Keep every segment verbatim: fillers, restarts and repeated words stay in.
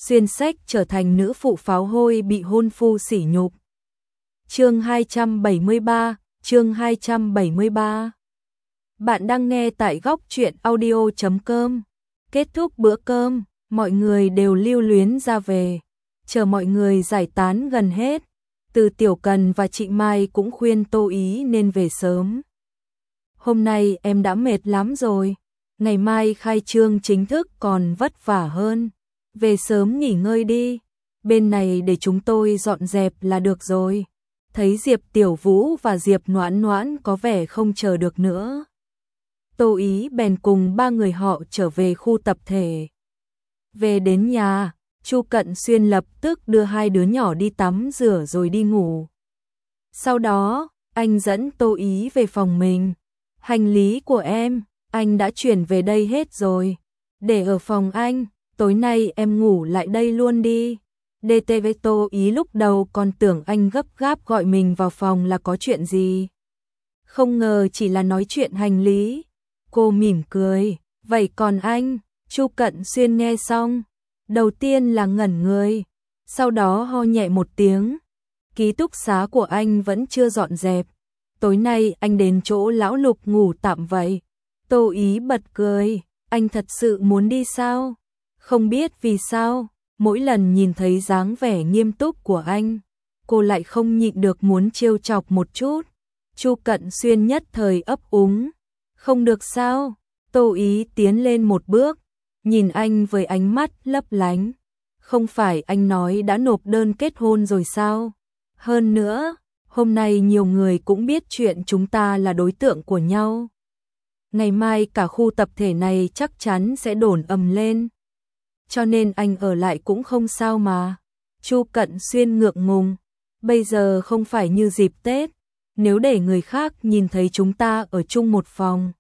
xuyên sách trở thành nữ phụ pháo hôi bị hôn phu sỉ nhục. Chương hai trăm bảy mươi ba, chương hai trăm bảy mươi ba. Bạn đang nghe tại góc truyện audio chấm com. Kết thúc bữa cơm, mọi người đều lưu luyến ra về. Chờ mọi người giải tán gần hết, Từ Tiểu Cần và chị Mai cũng khuyên Tô Ý nên về sớm. Hôm nay em đã mệt lắm rồi, ngày mai khai trương chính thức còn vất vả hơn. Về sớm nghỉ ngơi đi, bên này để chúng tôi dọn dẹp là được rồi. Thấy Diệp Tiểu Vũ và Diệp Noãn Noãn có vẻ không chờ được nữa, Tô Ý bèn cùng ba người họ trở về khu tập thể. Về đến nhà, Chu Cận Xuyên lập tức đưa hai đứa nhỏ đi tắm rửa rồi đi ngủ. Sau đó, anh dẫn Tô Ý về phòng mình. Hành lý của em, anh đã chuyển về đây hết rồi. Để ở phòng anh, tối nay em ngủ lại đây luôn đi. đê tê vê Tô Ý lúc đầu còn tưởng anh gấp gáp gọi mình vào phòng là có chuyện gì. Không ngờ chỉ là nói chuyện hành lý. Cô mỉm cười, vậy còn anh? Chu Cận Xuyên nghe xong, đầu tiên là ngẩn người, sau đó ho nhẹ một tiếng. Ký túc xá của anh vẫn chưa dọn dẹp. Tối nay anh đến chỗ lão Lục ngủ tạm vậy. Tô Ý bật cười, anh thật sự muốn đi sao? Không biết vì sao, mỗi lần nhìn thấy dáng vẻ nghiêm túc của anh, cô lại không nhịn được muốn trêu chọc một chút. Chu Cận Xuyên nhất thời ấp úng, không được sao? Tô Ý tiến lên một bước, nhìn anh với ánh mắt lấp lánh. Không phải anh nói đã nộp đơn kết hôn rồi sao? Hơn nữa, hôm nay nhiều người cũng biết chuyện chúng ta là đối tượng của nhau. Ngày mai cả khu tập thể này chắc chắn sẽ đồn ầm lên. Cho nên anh ở lại cũng không sao mà. Chu Cận Xuyên ngượng ngùng. Bây giờ không phải như dịp Tết. Nếu để người khác nhìn thấy chúng ta ở chung một phòng,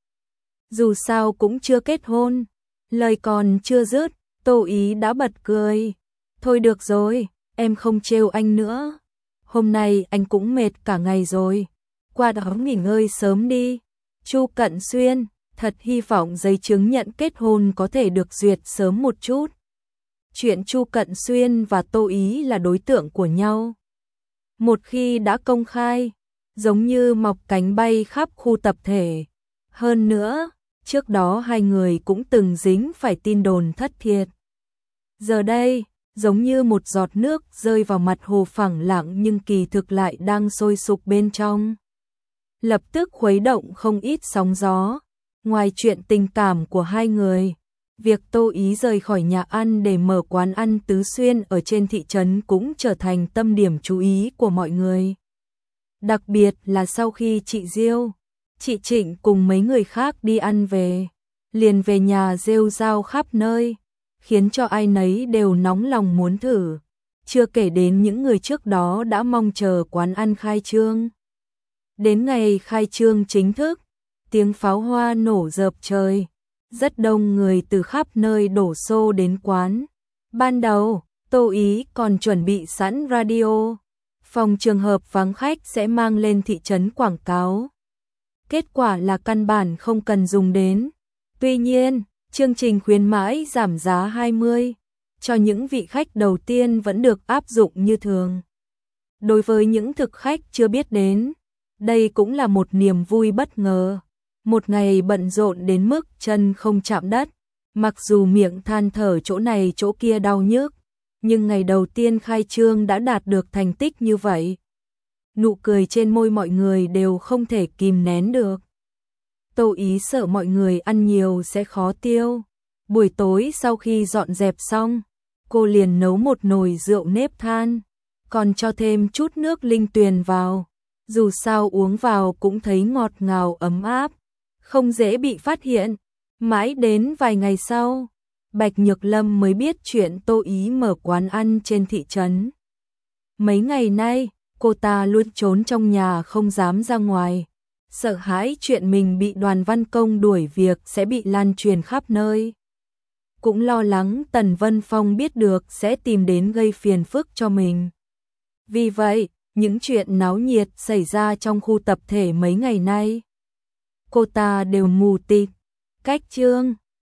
dù sao cũng chưa kết hôn. Lời còn chưa dứt, Tô Ý đã bật cười. Thôi được rồi, em không trêu anh nữa. Hôm nay anh cũng mệt cả ngày rồi. Qua đó nghỉ ngơi sớm đi. Chu Cận Xuyên, thật hy vọng giấy chứng nhận kết hôn có thể được duyệt sớm một chút. Chuyện Chu Cận Xuyên và Tô Ý là đối tượng của nhau, một khi đã công khai, giống như mọc cánh bay khắp khu tập thể. Hơn nữa, trước đó hai người cũng từng dính phải tin đồn thất thiệt. Giờ đây, giống như một giọt nước rơi vào mặt hồ phẳng lặng nhưng kỳ thực lại đang sôi sục bên trong. Lập tức khuấy động không ít sóng gió. Ngoài chuyện tình cảm của hai người, việc Tô Ý rời khỏi nhà ăn để mở quán ăn Tứ Xuyên ở trên thị trấn cũng trở thành tâm điểm chú ý của mọi người. Đặc biệt là sau khi chị Diêu, chị Trịnh cùng mấy người khác đi ăn về, liền về nhà rêu rao khắp nơi, khiến cho ai nấy đều nóng lòng muốn thử. Chưa kể đến những người trước đó đã mong chờ quán ăn khai trương. Đến ngày khai trương chính thức, tiếng pháo hoa nổ rợp trời, rất đông người từ khắp nơi đổ xô đến quán. Ban đầu, Tô Ý còn chuẩn bị sẵn radio, phòng trường hợp vắng khách sẽ mang lên thị trấn quảng cáo. Kết quả là căn bản không cần dùng đến. Tuy nhiên, chương trình khuyến mãi giảm giá hai mươi cho những vị khách đầu tiên vẫn được áp dụng như thường. Đối với những thực khách chưa biết đến, đây cũng là một niềm vui bất ngờ. Một ngày bận rộn đến mức chân không chạm đất, mặc dù miệng than thở chỗ này chỗ kia đau nhức, nhưng ngày đầu tiên khai trương đã đạt được thành tích như vậy. Nụ cười trên môi mọi người đều không thể kìm nén được. Tô Ý sợ mọi người ăn nhiều sẽ khó tiêu. Buổi tối sau khi dọn dẹp xong, cô liền nấu một nồi rượu nếp than, còn cho thêm chút nước linh tuyền vào. Dù sao uống vào cũng thấy ngọt ngào ấm áp, không dễ bị phát hiện. Mãi đến vài ngày sau, Bạch Nhược Lâm mới biết chuyện Tô Ý mở quán ăn trên thị trấn. Mấy ngày nay, cô ta luôn trốn trong nhà không dám ra ngoài, sợ hãi chuyện mình bị Đoàn Văn Công đuổi việc sẽ bị lan truyền khắp nơi. Cũng lo lắng Tần Vân Phong biết được sẽ tìm đến gây phiền phức cho mình. Vì vậy, những chuyện náo nhiệt xảy ra trong khu tập thể mấy ngày nay, cô ta đều mù tịt. Cách trương,